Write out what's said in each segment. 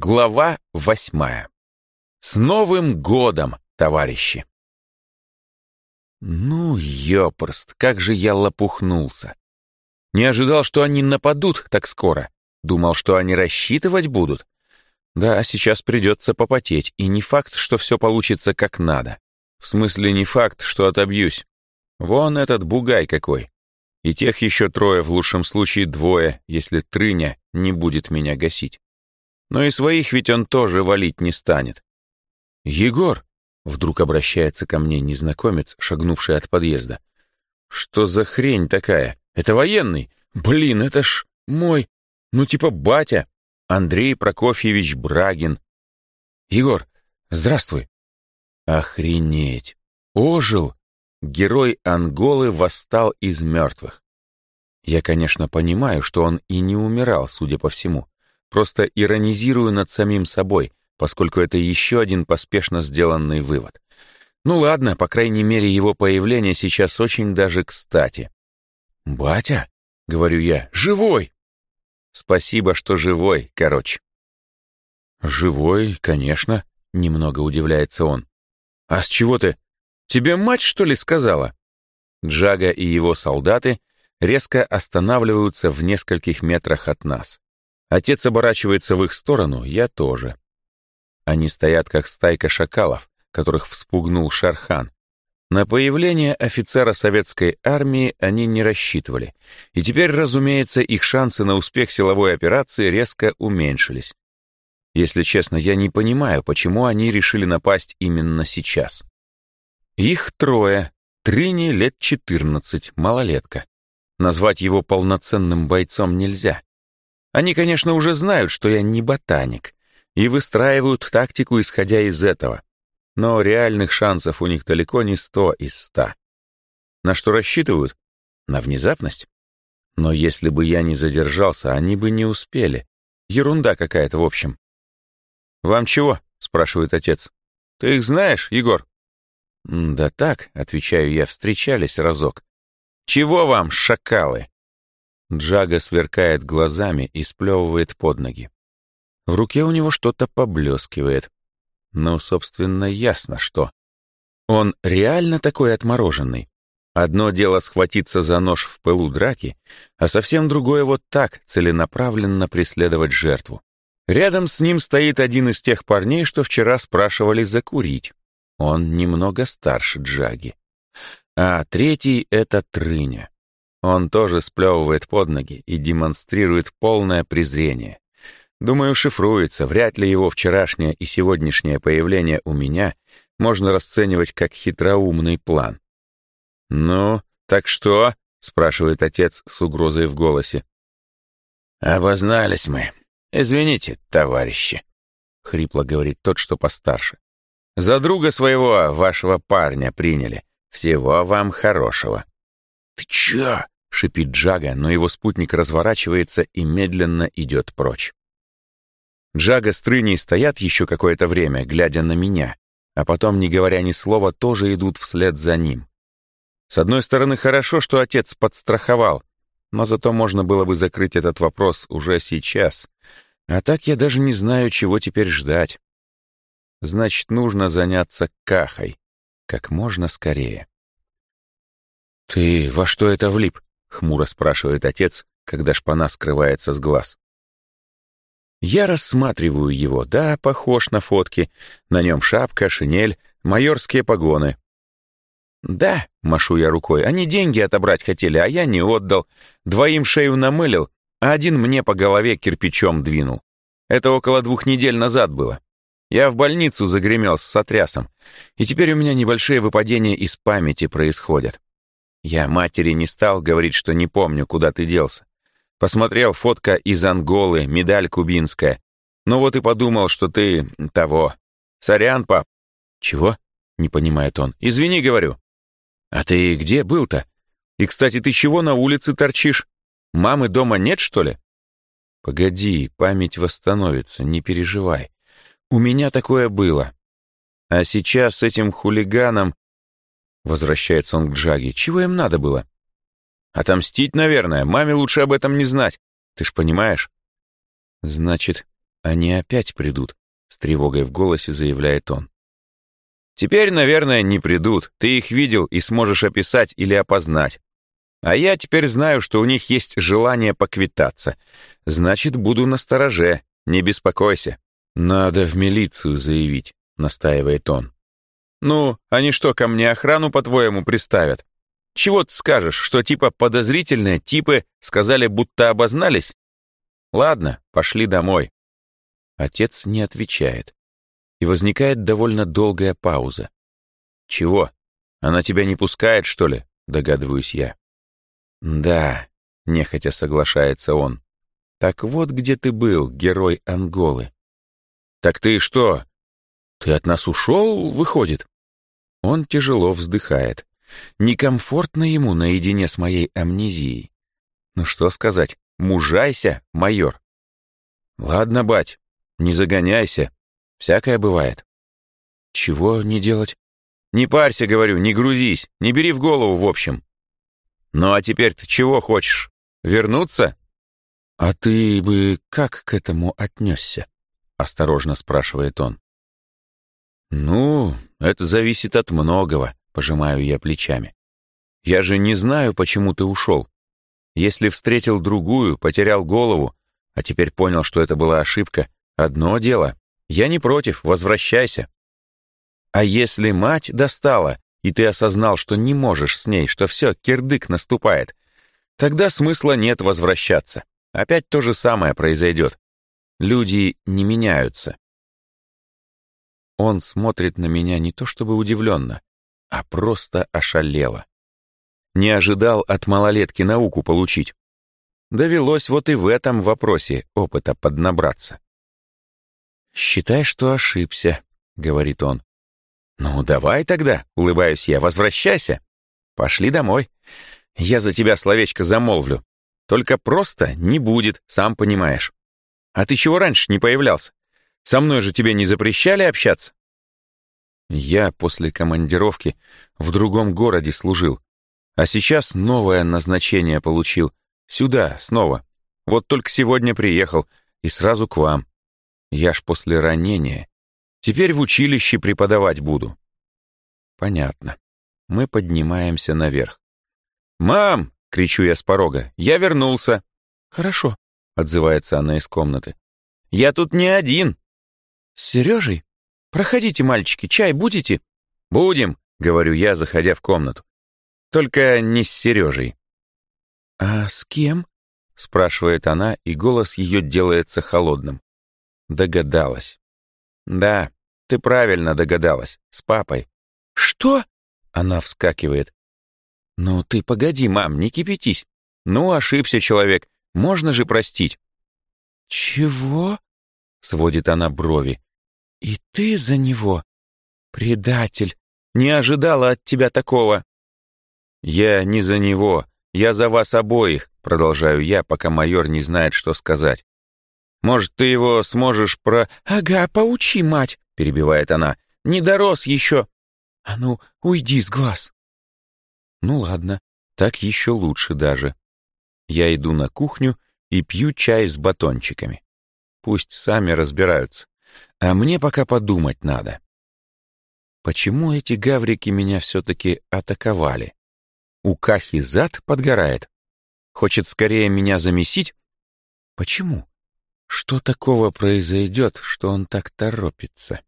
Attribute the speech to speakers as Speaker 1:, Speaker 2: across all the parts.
Speaker 1: Глава 8. С Новым годом, товарищи! Ну, ёпрст, как же я лопухнулся. Не ожидал, что они нападут так скоро. Думал, что они рассчитывать будут. Да, сейчас придется попотеть, и не факт, что все получится как надо. В смысле, не факт, что отобьюсь. Вон этот бугай какой. И тех еще трое, в лучшем случае двое, если Трыня не будет меня гасить. Но и своих ведь он тоже валить не станет. «Егор!» — вдруг обращается ко мне незнакомец, шагнувший от подъезда. «Что за хрень такая? Это военный? Блин, это ж мой, ну типа батя, Андрей Прокофьевич Брагин. Егор, здравствуй!» Охренеть! Ожил! Герой Анголы восстал из мертвых. Я, конечно, понимаю, что он и не умирал, судя по всему. Просто иронизирую над самим собой, поскольку это еще один поспешно сделанный вывод. Ну ладно, по крайней мере, его появление сейчас очень даже кстати. «Батя?» — говорю я. «Живой!» «Спасибо, что живой, короче». «Живой, конечно», — немного удивляется он. «А с чего ты? Тебе мать, что ли, сказала?» Джага и его солдаты резко останавливаются в нескольких метрах от нас. Отец оборачивается в их сторону, я тоже. Они стоят, как стайка шакалов, которых вспугнул Шерхан. На появление офицера советской армии они не рассчитывали, и теперь, разумеется, их шансы на успех силовой операции резко уменьшились. Если честно, я не понимаю, почему они решили напасть именно сейчас. Их трое. Трыни лет 14, малолетка. Назвать его полноценным бойцом нельзя. Они, конечно, уже знают, что я не ботаник, и выстраивают тактику, исходя из этого. Но реальных шансов у них далеко не 100 из 100. На что рассчитывают? На внезапность? Но если бы я не задержался, они бы не успели. Ерунда какая-то, в общем. «Вам чего?» — спрашивает отец. «Ты их знаешь, Егор?» «Да так», — отвечаю я, — встречались разок. «Чего вам, шакалы?» Джага сверкает глазами и сплевывает под ноги. В руке у него что-то поблескивает. Ну, собственно, ясно, что. Он реально такой отмороженный. Одно дело схватиться за нож в пылу драки, а совсем другое вот так целенаправленно преследовать жертву. Рядом с ним стоит один из тех парней, что вчера спрашивали закурить. Он немного старше Джаги. А третий — это Трыня. Он тоже сплевывает под ноги и демонстрирует полное презрение. Думаю, шифруется, вряд ли его вчерашнее и сегодняшнее появление у меня можно расценивать как хитроумный план. «Ну, так что?» — спрашивает отец с угрозой в голосе. «Обознались мы. Извините, товарищи», — хрипло говорит тот, что постарше. «За друга своего, вашего парня, приняли. Всего вам хорошего». «Ты чё?» — шипит Джага, но его спутник разворачивается и медленно идет прочь. Джага с Трыней стоят еще какое-то время, глядя на меня, а потом, не говоря ни слова, тоже идут вслед за ним. С одной стороны, хорошо, что отец подстраховал, но зато можно было бы закрыть этот вопрос уже сейчас. А так я даже не знаю, чего теперь ждать. Значит, нужно заняться Кахой как можно скорее. «Ты во что это влип?» — хмуро спрашивает отец, когда шпана скрывается с глаз. Я рассматриваю его, да, похож на фотки. На нем шапка, шинель, майорские погоны. «Да», — машу я рукой, — «они деньги отобрать хотели, а я не отдал. Двоим шею намылил, а один мне по голове кирпичом двинул. Это около 2 недель назад было. Я в больницу загремел с сотрясом, и теперь у меня небольшие выпадения из памяти происходят. Я матери не стал говорить, что не помню, куда ты делся. Посмотрел, фотка из Анголы, медаль кубинская. Ну вот и подумал, что ты того. Сорян, пап». «Чего?» — не понимает он. «Извини, говорю». «А ты где был-то? И, кстати, ты чего на улице торчишь? Мамы дома нет, что ли?» «Погоди, память восстановится, не переживай. У меня такое было. А сейчас с этим хулиганом...» Возвращается он к Джаге. «Чего им надо было?» «Отомстить, наверное. Маме лучше об этом не знать. Ты ж понимаешь?» «Значит, Они опять придут, с тревогой в голосе заявляет он. Теперь, наверное, не придут. Ты их видел и сможешь описать или опознать. А я теперь знаю, что у них есть желание поквитаться. Значит, буду настороже, не беспокойся. Надо в милицию заявить, настаивает он. Ну, они что, ко мне охрану, по-твоему, приставят? Чего ты скажешь, что типа подозрительные типы сказали, будто обознались? Ладно, пошли домой. Отец не отвечает. И возникает довольно долгая пауза. Чего? Она тебя не пускает, что ли? Догадываюсь я. Да, нехотя соглашается он. Так вот где ты был, герой Анголы. Так ты что? Ты от нас ушел, выходит? Он тяжело вздыхает. Некомфортно ему наедине с моей амнезией. Ну что сказать, мужайся, майор. Ладно, бать, не загоняйся. Всякое бывает. Чего не делать? Не парься, говорю, не грузись, не бери в голову, в общем. Ну а теперь ты чего хочешь? Вернуться? А ты бы как к этому отнесся? Осторожно спрашивает он. Ну, это зависит от многого, пожимаю я плечами. Я же не знаю, почему ты ушел. Если встретил другую, потерял голову, а теперь понял, что это была ошибка, одно дело. Я не против, возвращайся. А если мать достала, и ты осознал, что не можешь с ней, что все, кирдык наступает, тогда смысла нет возвращаться. Опять то же самое произойдет. Люди не меняются. Он смотрит на меня не то чтобы удивленно, а просто ошалело. Не ожидал от малолетки науку получить. Довелось вот и в этом вопросе опыта поднабраться. «Считай, что ошибся», — говорит он. «Ну, давай тогда», — улыбаюсь я, — «возвращайся. Пошли домой. Я за тебя словечко замолвлю. Только просто не будет, сам понимаешь. А ты чего раньше не появлялся? Со мной же тебе не запрещали общаться?» Я после командировки в другом городе служил, а сейчас новое назначение получил. Сюда, снова. Вот только сегодня приехал и сразу к вам. Я ж после ранения. Теперь в училище преподавать буду. Понятно. Мы поднимаемся наверх. «Мам!» — кричу я с порога. «Я вернулся!» «Хорошо», — отзывается она из комнаты. «Я тут не один!» «С Сережей? Проходите, мальчики, чай будете?» «Будем!» — говорю я, заходя в комнату. «Только не с Сережей». «А с кем?» — спрашивает она, и голос ее делается холодным. Догадалась. «Да, ты правильно догадалась. С папой». «Что?» — она вскакивает. «Ну ты погоди, мам, не кипятись. Ну, ошибся человек. Можно же простить». «Чего?» — сводит она брови. «И ты за него? Предатель! Не ожидала от тебя такого!» «Я не за него. Я за вас обоих», — продолжаю я, пока майор не знает, что сказать. «Может, ты его сможешь «Ага, поучи, мать», — перебивает она. «Не дорос еще». «А ну, уйди с глаз». Ну ладно, так еще лучше даже. Я иду на кухню и пью чай с батончиками. Пусть сами разбираются. А мне пока подумать надо. Почему эти гаврики меня все-таки атаковали? У Кахи зад подгорает. Хочет скорее меня замесить? Почему? Что такого произойдет, что он так торопится?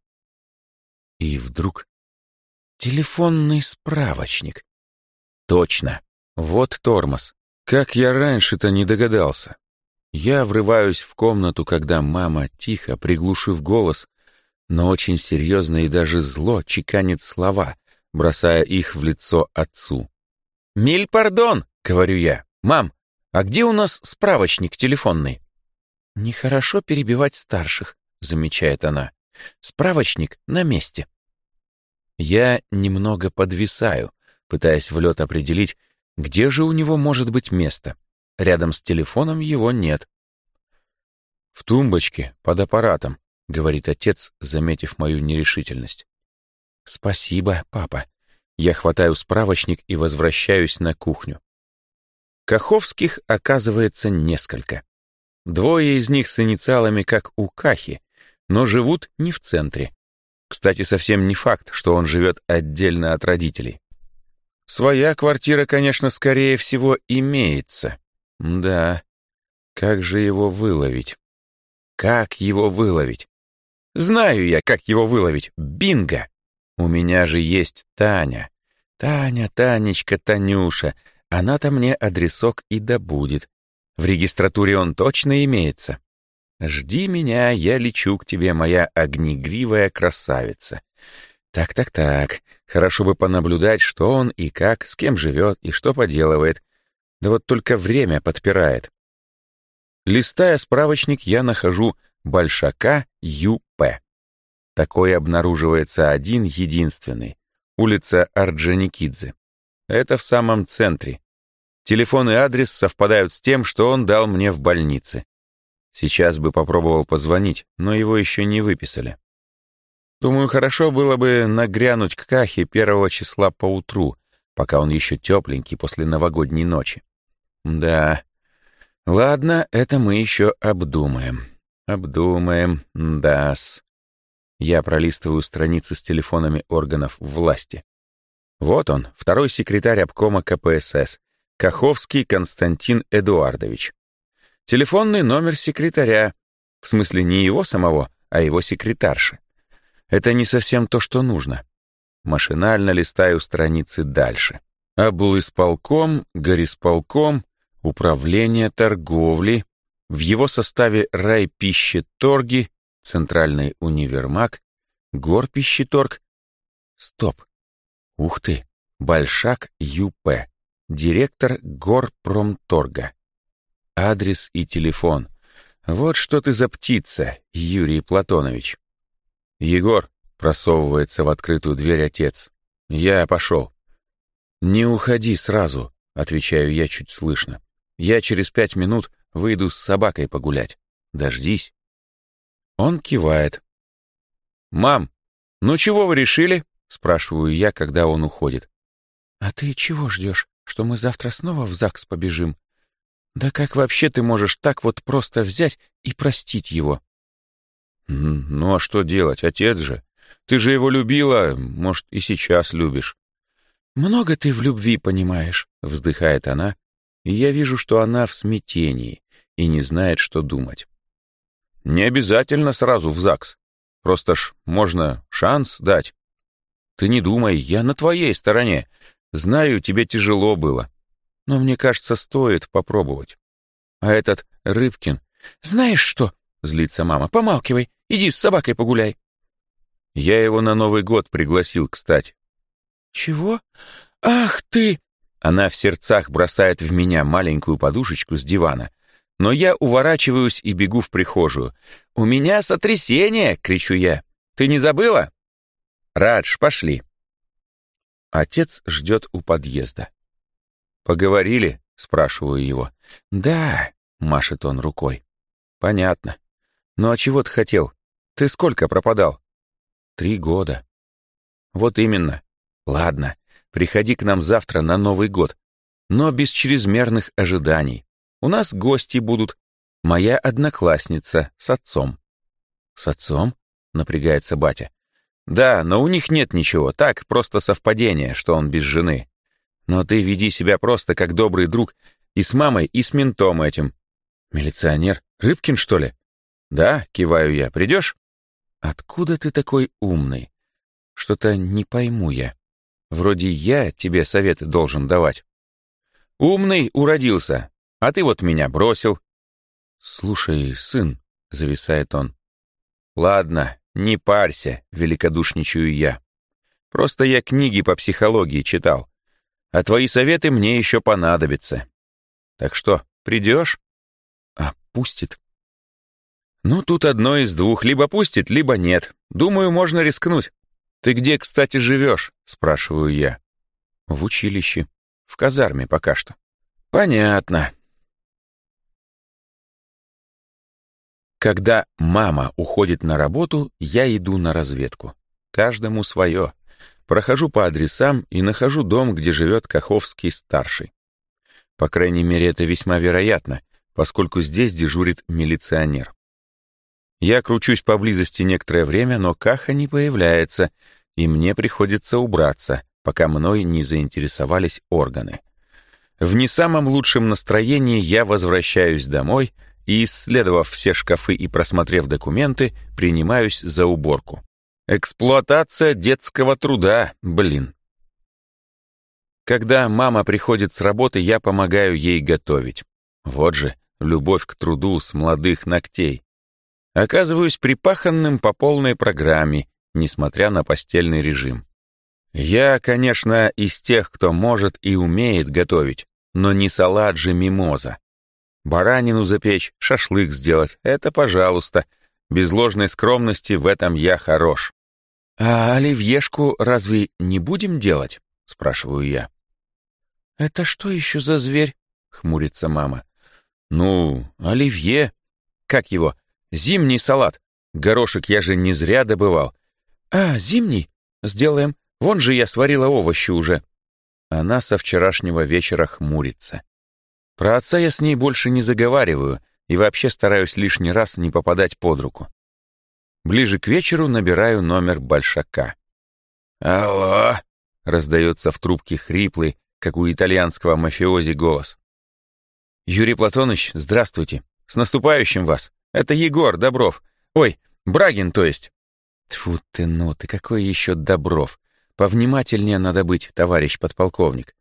Speaker 1: И вдруг телефонный справочник. Точно, вот тормоз. Как я раньше-то не догадался. Я врываюсь в комнату, когда мама, тихо, приглушив голос, но очень серьезно и даже зло чеканит слова, бросая их в лицо отцу. «Миль пардон», — говорю я. «Мам, а где у нас справочник телефонный?» «Нехорошо перебивать старших», — замечает она. «Справочник на месте». Я немного подвисаю, пытаясь в лед определить, где же у него может быть место. Рядом с телефоном его нет. «В тумбочке, под аппаратом», — говорит отец, заметив мою нерешительность. «Спасибо, папа». Я хватаю справочник и возвращаюсь на кухню. Каховских оказывается несколько. Двое из них с инициалами, как у Кахи, но живут не в центре. Кстати, совсем не факт, что он живет отдельно от родителей. Своя квартира, конечно, скорее всего, имеется. Да, как же его выловить? Как его выловить? Знаю я, как его выловить. Бинго! У меня же есть Таня. Таня, Танечка, Танюша. Она-то мне адресок и добудет. В регистратуре он точно имеется. Жди меня, я лечу к тебе, моя огнегривая красавица. Так. Хорошо бы понаблюдать, что он и как, с кем живет и что поделывает. Да вот только время подпирает. Листая справочник, я нахожу Большака Ю.П. Такой обнаруживается один-единственный. Улица Орджоникидзе. Это в самом центре. Телефон и адрес совпадают с тем, что он дал мне в больнице. Сейчас бы попробовал позвонить, но его еще не выписали. Думаю, хорошо было бы нагрянуть к Кахе 1 числа поутру, пока он еще тепленький после новогодней ночи. Да, ладно, это мы еще обдумаем. Да-с. Я пролистываю страницы с телефонами органов власти. Вот он, второй секретарь обкома КПСС, Каховский Константин Эдуардович. Телефонный номер секретаря, в смысле не его самого, а его секретарши. Это не совсем то, что нужно. Машинально листаю страницы дальше. Облисполком, горисполком, управление торговли, в его составе райпищеторги, центральный универмаг, горпищеторг. Стоп. Ух ты, Большак Ю.П., директор Горпромторга. Адрес и телефон. Вот что ты за птица, Юрий Платонович. Егор, просовывается в открытую дверь отец. Я пошел. Не уходи сразу, отвечаю я чуть слышно. Я через 5 минут выйду с собакой погулять. Дождись. Он кивает. «Мам, ну чего вы решили?» — спрашиваю я, когда он уходит. «А ты чего ждешь, что мы завтра снова в ЗАГС побежим? Да как вообще ты можешь так вот просто взять и простить его?» «Ну а что делать, отец же? Ты же его любила, может, и сейчас любишь». «Много ты в любви понимаешь», — вздыхает она, и я вижу, что она в смятении и не знает, что думать. «Не обязательно сразу в ЗАГС. Просто ж можно шанс дать. Ты не думай, я на твоей стороне. Знаю, тебе тяжело было. Но мне кажется, стоит попробовать. А этот Рыбкин... Знаешь что?» — злится мама. «Помалкивай, иди с собакой погуляй». Я его на Новый год пригласил, кстати. «Чего? Ах ты!» Она в сердцах бросает в меня маленькую подушечку с дивана. Но я уворачиваюсь и бегу в прихожую. «У меня сотрясение!» — кричу я. «Ты не забыла?» «Радж, пошли». Отец ждет у подъезда. «Поговорили?» — спрашиваю его. «Да», — машет он рукой. «Понятно. Ну а чего ты хотел? Ты сколько пропадал?» 3 года. «Вот именно. Ладно, приходи к нам завтра на Новый год, но без чрезмерных ожиданий. У нас гости будут. Моя одноклассница с отцом». «С отцом?» — напрягается батя. «Да, но у них нет ничего, так, просто совпадение, что он без жены. Но ты веди себя просто как добрый друг и с мамой, и с ментом этим». «Милиционер? Рыбкин, что ли?» «Да», — киваю я, «придешь?» «Откуда ты такой умный? Что-то не пойму я. Вроде я тебе советы должен давать». «Умный уродился, а ты вот меня бросил». «Слушай, сын», — зависает он. «Ладно, не парься», — великодушничаю я. «Просто я книги по психологии читал, а твои советы мне еще понадобятся. Так что, придешь?» «А пустит?» «Ну, тут одно из двух, либо пустит, либо нет. Думаю, можно рискнуть. Ты где, кстати, живешь?» — спрашиваю я. «В училище. В казарме пока что». «Понятно». Когда мама уходит на работу, я иду на разведку. Каждому свое. Прохожу по адресам и нахожу дом, где живет Каховский-старший. По крайней мере, это весьма вероятно. поскольку здесь дежурит милиционер. Я кручусь поблизости некоторое время, но Каха не появляется, и мне приходится убраться, пока мной не заинтересовались органы. В не самом лучшем настроении я возвращаюсь домой и, исследовав все шкафы и просмотрев документы, принимаюсь за уборку. Эксплуатация детского труда, блин. Когда мама приходит с работы, я помогаю ей готовить. Вот же, любовь к труду с молодых ногтей. Оказываюсь припаханным по полной программе, несмотря на постельный режим. Я, конечно, из тех, кто может и умеет готовить, но не салат же мимоза. Баранину запечь, шашлык сделать — это пожалуйста. Без ложной скромности в этом я хорош. «А оливьешку разве не будем делать?» — спрашиваю я. «Это что еще за зверь?» — хмурится мама. «Ну, оливье. Как его? Зимний салат. Горошек я же не зря добывал». «А, зимний? Сделаем. Вон же я сварила овощи уже». Она со вчерашнего вечера хмурится. Про отца я с ней больше не заговариваю и вообще стараюсь лишний раз не попадать под руку. Ближе к вечеру набираю номер Большака. «Алло!» — раздается в трубке хриплый, как у итальянского мафиози, голос. «Юрий Платоныч, здравствуйте. С наступающим вас. Это Егор Добров. Ой, Брагин, то есть». Тьфу ты, ну ты, какой еще Добров? Повнимательнее надо быть, товарищ подполковник.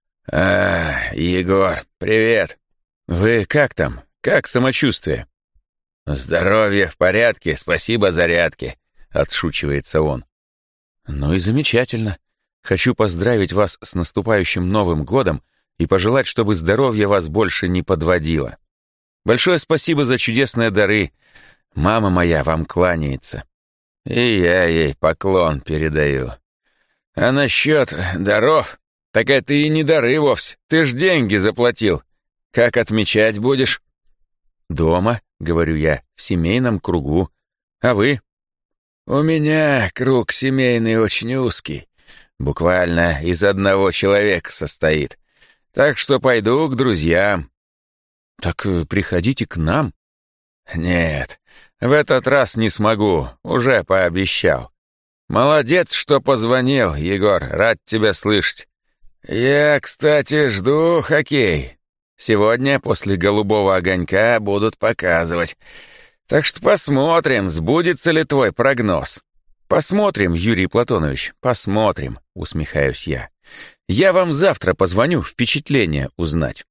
Speaker 2: Егор, привет.
Speaker 1: Вы как там? Как самочувствие?
Speaker 2: Здоровье в порядке, спасибо зарядке, отшучивается он.
Speaker 1: Ну и замечательно. Хочу поздравить вас с наступающим Новым годом и пожелать, чтобы здоровье вас больше не подводило. Большое спасибо за чудесные дары. Мама моя вам кланяется.
Speaker 2: И я ей поклон передаю. А насчет даров, так это и не дары вовсе. Ты ж деньги заплатил. Как отмечать будешь?
Speaker 1: Дома, говорю я, в семейном кругу. А вы?
Speaker 2: У меня круг семейный очень узкий. Буквально из одного человека состоит. Так что пойду к друзьям.
Speaker 1: Так приходите к нам.
Speaker 2: Нет, в этот раз не смогу, уже пообещал. Молодец, что позвонил, Егор, рад тебя слышать. Я, кстати, жду хоккей. Сегодня после «Голубого огонька» будут показывать. Так что посмотрим, сбудется ли твой прогноз.
Speaker 1: Посмотрим, Юрий Платонович, посмотрим, усмехаюсь я. Я вам завтра позвоню впечатление узнать.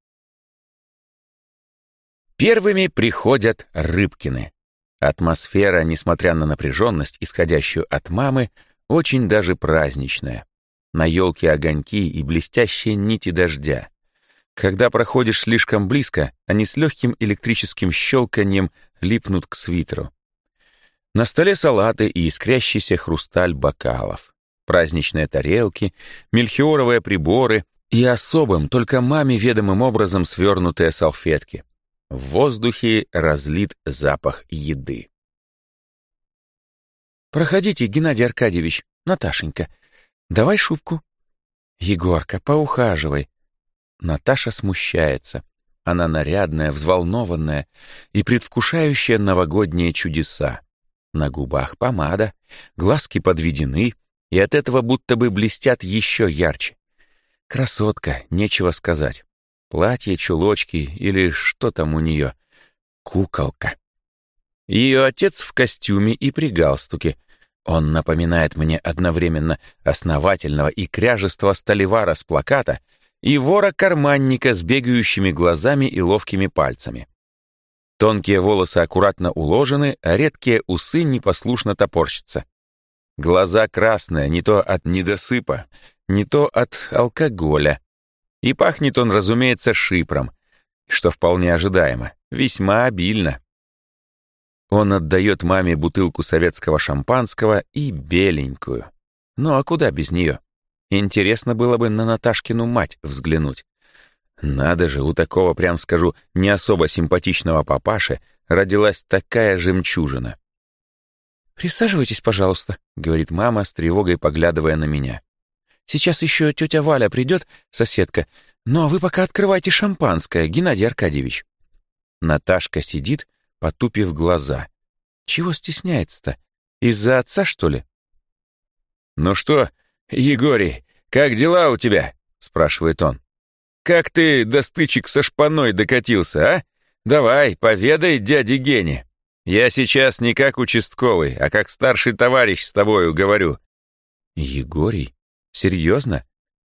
Speaker 1: Первыми приходят Рыбкины. Атмосфера, несмотря на напряженность, исходящую от мамы, очень даже праздничная. На елке огоньки и блестящие нити дождя. Когда проходишь слишком близко, они с легким электрическим щелканьем липнут к свитеру. На столе салаты и искрящийся хрусталь бокалов. Праздничные тарелки, мельхиоровые приборы и особым, только маме ведомым образом свернутые салфетки. В воздухе разлит запах еды. «Проходите, Геннадий Аркадьевич, Наташенька. Давай шубку». «Егорка, поухаживай». Наташа смущается. Она нарядная, взволнованная и предвкушающая новогодние чудеса. На губах помада, глазки подведены, и от этого будто бы блестят еще ярче. Красотка, нечего сказать. Платье, чулочки или что там у нее. Куколка. Ее отец в костюме и при галстуке. Он напоминает мне одновременно основательного и кряжестого сталевара с плаката и вора-карманника с бегающими глазами и ловкими пальцами. Тонкие волосы аккуратно уложены, а редкие усы непослушно топорщатся. Глаза красные, не то от недосыпа, не то от алкоголя. И пахнет он, разумеется, шипром, что вполне ожидаемо, весьма обильно. Он отдает маме бутылку советского шампанского и беленькую. Ну а куда без нее? Интересно было бы на Наташкину мать взглянуть. Надо же, у такого, прям скажу, не особо симпатичного папаши родилась такая жемчужина. «Присаживайтесь, пожалуйста», — говорит мама с тревогой, поглядывая на меня. «Сейчас еще тетя Валя придет, соседка, но вы пока открывайте шампанское, Геннадий Аркадьевич». Наташка сидит, потупив глаза. Чего стесняется-то? Из-за отца, что ли?
Speaker 2: «Ну что, Егорий, как дела у тебя?» — спрашивает он. «Как ты до стычек со шпаной докатился, а? Давай, поведай дяде Гене. Я сейчас не как участковый, а как старший товарищ с тобою говорю».
Speaker 1: Егорий? Серьезно?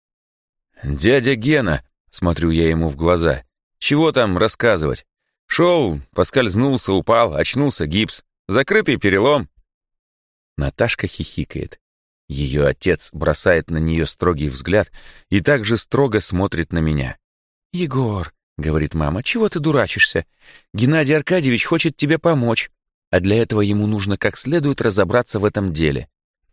Speaker 2: «Дядя Гена», — смотрю я ему в глаза, — «чего там рассказывать? Шел, поскользнулся, упал, очнулся гипс, закрытый перелом».
Speaker 1: Наташка хихикает. Ее отец бросает на нее строгий взгляд и также строго смотрит на меня. «Егор», — говорит мама, — «чего ты дурачишься? Геннадий Аркадьевич хочет тебе помочь, а для этого ему нужно как следует разобраться в этом деле».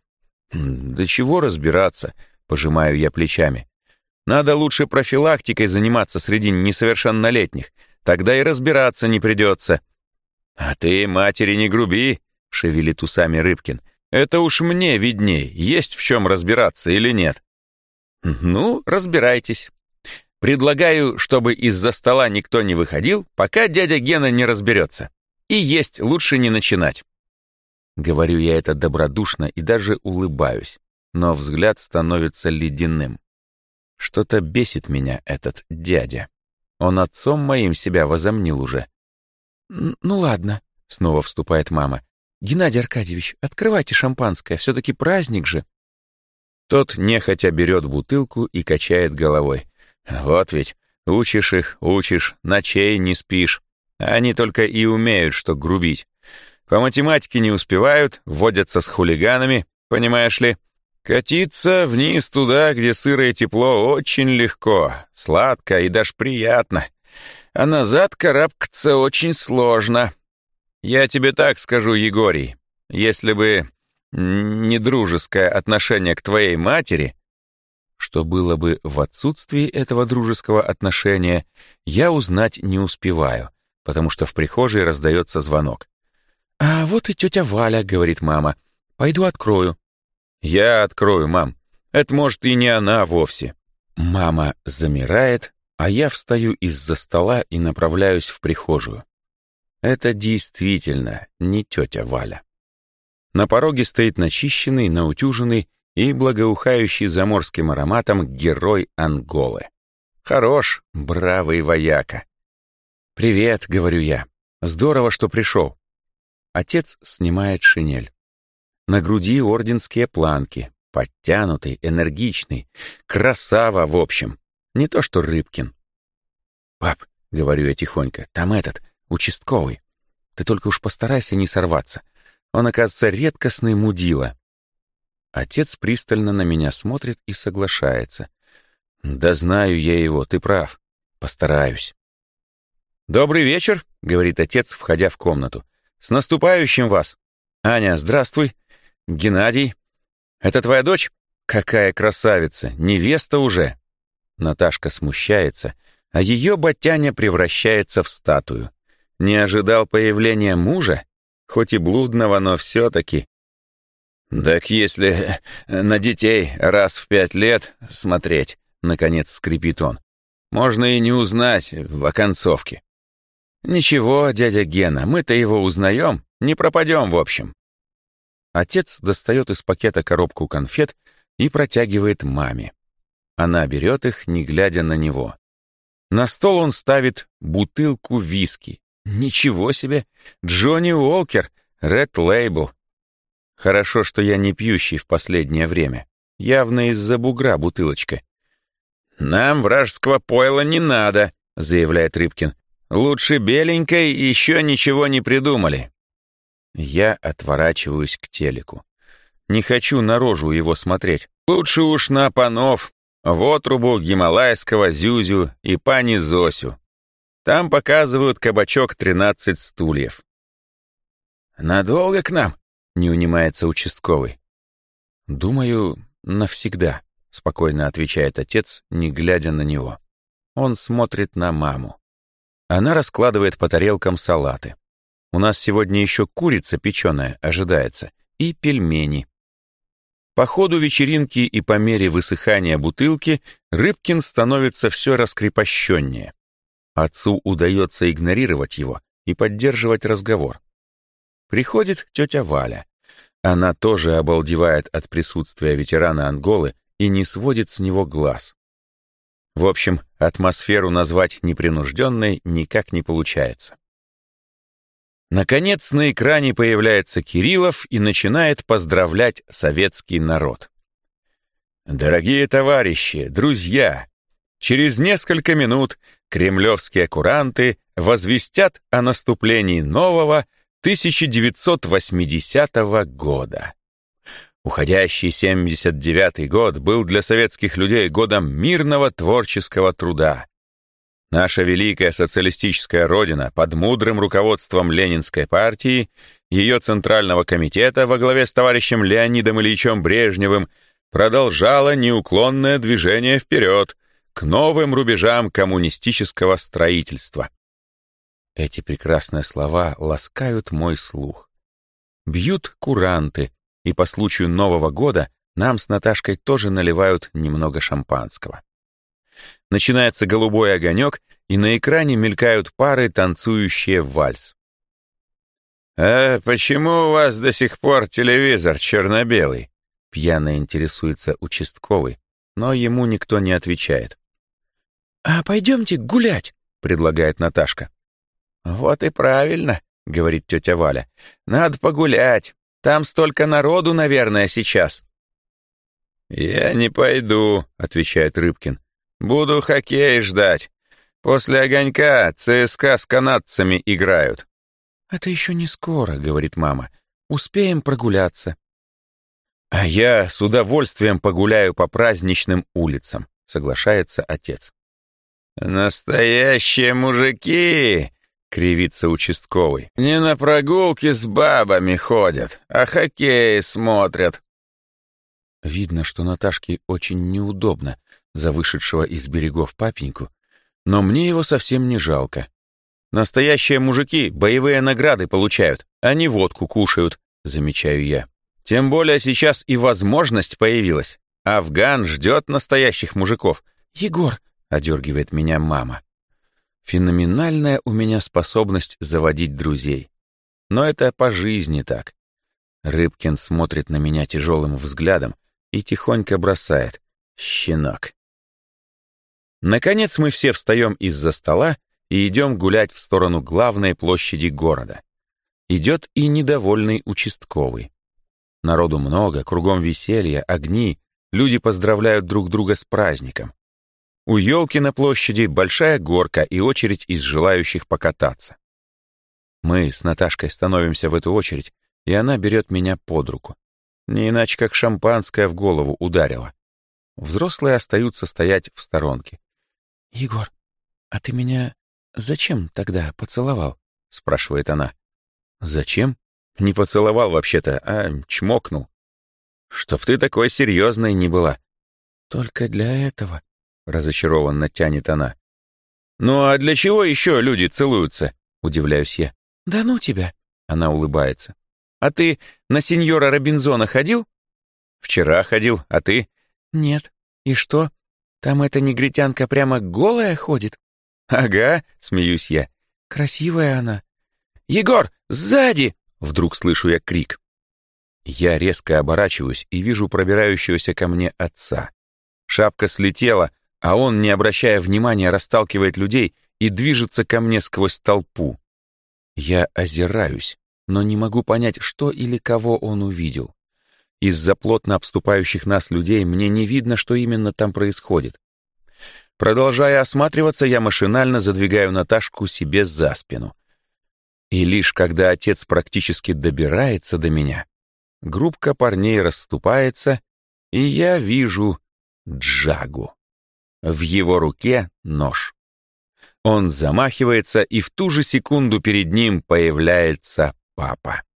Speaker 2: «Да чего разбираться?» — пожимаю я плечами. «Надо лучше профилактикой заниматься среди несовершеннолетних, тогда и разбираться не придется». «А ты, матери, не груби», — шевелит усами Рыбкин. «Это уж мне видней, есть в чем разбираться или нет». «Ну, разбирайтесь. Предлагаю, чтобы из-за стола никто не выходил, пока дядя Гена не разберется. И есть лучше не начинать».
Speaker 1: Говорю я это добродушно и даже улыбаюсь, но взгляд становится ледяным. Что-то бесит меня этот дядя. Он отцом моим себя возомнил уже. «Ну ладно», — снова вступает мама. «Геннадий Аркадьевич, открывайте шампанское, все-таки праздник же». Тот нехотя берет бутылку и качает головой. «Вот ведь, учишь их, учишь, ночей не спишь. Они только и умеют, что грубить. По математике не успевают, водятся с хулиганами, понимаешь ли. Катиться вниз туда, где сыро и тепло, очень легко, сладко и даже приятно. А назад карабкаться очень сложно. Я тебе так скажу, Егорий, если бы не дружеское отношение к твоей матери, что было бы в отсутствии этого дружеского отношения, я узнать не успеваю, потому что в прихожей раздается звонок. «А вот и тетя Валя», — говорит мама. «Пойду открою».
Speaker 2: «Я открою, мам. Это, может, и не она вовсе».
Speaker 1: Мама замирает, а я встаю из-за стола и направляюсь в прихожую. Это действительно не тетя Валя. На пороге стоит начищенный, наутюженный и благоухающий заморским ароматом герой Анголы. Хорош, бравый вояка. «Привет», — говорю я. «Здорово, что пришел». Отец снимает шинель. На груди орденские планки. Подтянутый, энергичный. Красава, в общем. Не то что Рыбкин. «Пап», — говорю я тихонько, — «там этот, участковый. Ты только уж постарайся не сорваться. Он, оказывается, редкостный мудила». Отец пристально на меня смотрит и соглашается. «Да знаю я его, ты прав. Постараюсь». «Добрый вечер», — говорит отец, входя в комнату. «С наступающим вас! Аня, здравствуй! Геннадий! Это твоя дочь? Какая красавица! Невеста уже!» Наташка смущается, а ее батяня превращается в статую. Не ожидал появления мужа? Хоть и блудного, но все-таки. «Так если на детей раз в 5 лет смотреть», — наконец скрипит он, «можно и не узнать в оконцовке». «Ничего, дядя Гена, мы-то его узнаем, не пропадем в общем». Отец достает из пакета коробку конфет и протягивает маме. Она берет их, не глядя на него. На стол он ставит бутылку виски. Ничего себе! Джонни Уолкер, Red Label. Хорошо, что я не пьющий в последнее время. Явно из-за бугра бутылочка. «Нам вражеского пойла не надо», — заявляет Рыбкин. «Лучше беленькой еще ничего не придумали». Я отворачиваюсь к телеку. Не хочу на рожу его смотреть. Лучше уж на панов, в отрубу гималайского Зюзю и пани Зосю. Там показывают кабачок 13 стульев. «Надолго к нам?» — не унимается участковый. «Думаю, навсегда», — спокойно отвечает отец, не глядя на него. Он смотрит на маму. Она раскладывает по тарелкам салаты. У нас сегодня еще курица печеная ожидается и пельмени. По ходу вечеринки и по мере высыхания бутылки Рыбкин становится все раскрепощеннее. Отцу удается игнорировать его и поддерживать разговор. Приходит тетя Валя. Она тоже обалдевает от присутствия ветерана Анголы и не сводит с него глаз. В общем, атмосферу назвать непринужденной никак не получается. Наконец на экране появляется Кириллов и начинает поздравлять советский народ. «Дорогие товарищи, друзья, через несколько минут кремлевские куранты возвестят о наступлении нового 1980 года. Уходящий 79-й год был для советских людей годом мирного творческого труда. Наша великая социалистическая родина под мудрым руководством Ленинской партии, ее Центрального комитета во главе с товарищем Леонидом Ильичем Брежневым продолжала неуклонное движение вперед к новым рубежам коммунистического строительства». Эти прекрасные слова ласкают мой слух. Бьют куранты, и по случаю Нового года нам с Наташкой тоже наливают немного шампанского. Начинается голубой огонек, и на экране мелькают пары, танцующие вальс. «А почему у вас до сих пор телевизор черно-белый?» Пьяно интересуется участковый, но ему никто не отвечает. «А пойдемте гулять», — предлагает Наташка. «Вот и правильно», — говорит тетя Валя. «Надо погулять. Там столько народу, наверное, сейчас». «Я не пойду», — отвечает Рыбкин. «Буду хоккей ждать. После огонька ЦСКА с канадцами играют». «Это еще не скоро», — говорит мама. «Успеем прогуляться». «А я с удовольствием погуляю по праздничным улицам», — соглашается отец. «Настоящие мужики!» — кривится участковый. «Не на прогулки с бабами ходят, а хоккей смотрят». Видно, что Наташке очень неудобно за вышедшего из берегов папеньку, но мне его совсем не жалко. Настоящие мужики боевые награды получают, а не водку кушают, замечаю я. Тем более сейчас и возможность появилась. Афган ждет настоящих мужиков. «Егор!» — одергивает меня мама. Феноменальная у меня способность заводить друзей. Но это по жизни так. Рыбкин смотрит на меня тяжелым взглядом и тихонько бросает: «Щенок». Наконец мы все встаем из-за стола и идем гулять в сторону главной площади города. Идет и недовольный участковый. Народу много, кругом веселье, огни, люди поздравляют друг друга с праздником. У елки на площади большая горка и очередь из желающих покататься. Мы с Наташкой становимся в эту очередь, и она берет меня под руку. Не иначе, как шампанское в голову ударило. Взрослые остаются стоять в сторонке. «Егор, а ты меня зачем тогда поцеловал?» — спрашивает она. «Зачем? Не поцеловал вообще-то, а чмокнул. Чтоб ты такой серьезной не была». «Только для этого?» — разочарованно тянет она. «Ну а для чего еще люди целуются?» — удивляюсь я. «Да ну тебя!» — она улыбается. «А ты на сеньора Робинзона ходил?» «Вчера ходил, а ты?» «Нет. И что? Там эта негритянка прямо голая ходит?» «Ага», — смеюсь я. «Красивая она». «Егор, сзади!» — вдруг слышу я крик. Я резко оборачиваюсь и вижу пробирающегося ко мне отца. Шапка слетела, а он, не обращая внимания, расталкивает людей и движется ко мне сквозь толпу. Я озираюсь, но не могу понять, что или кого он увидел. Из-за плотно обступающих нас людей мне не видно, что именно там происходит. Продолжая осматриваться, я машинально задвигаю Наташку себе за спину. И лишь когда отец практически добирается до меня, группка парней расступается, и я вижу Джагу. В его руке нож. Он замахивается, и в ту же секунду перед ним появляется папа.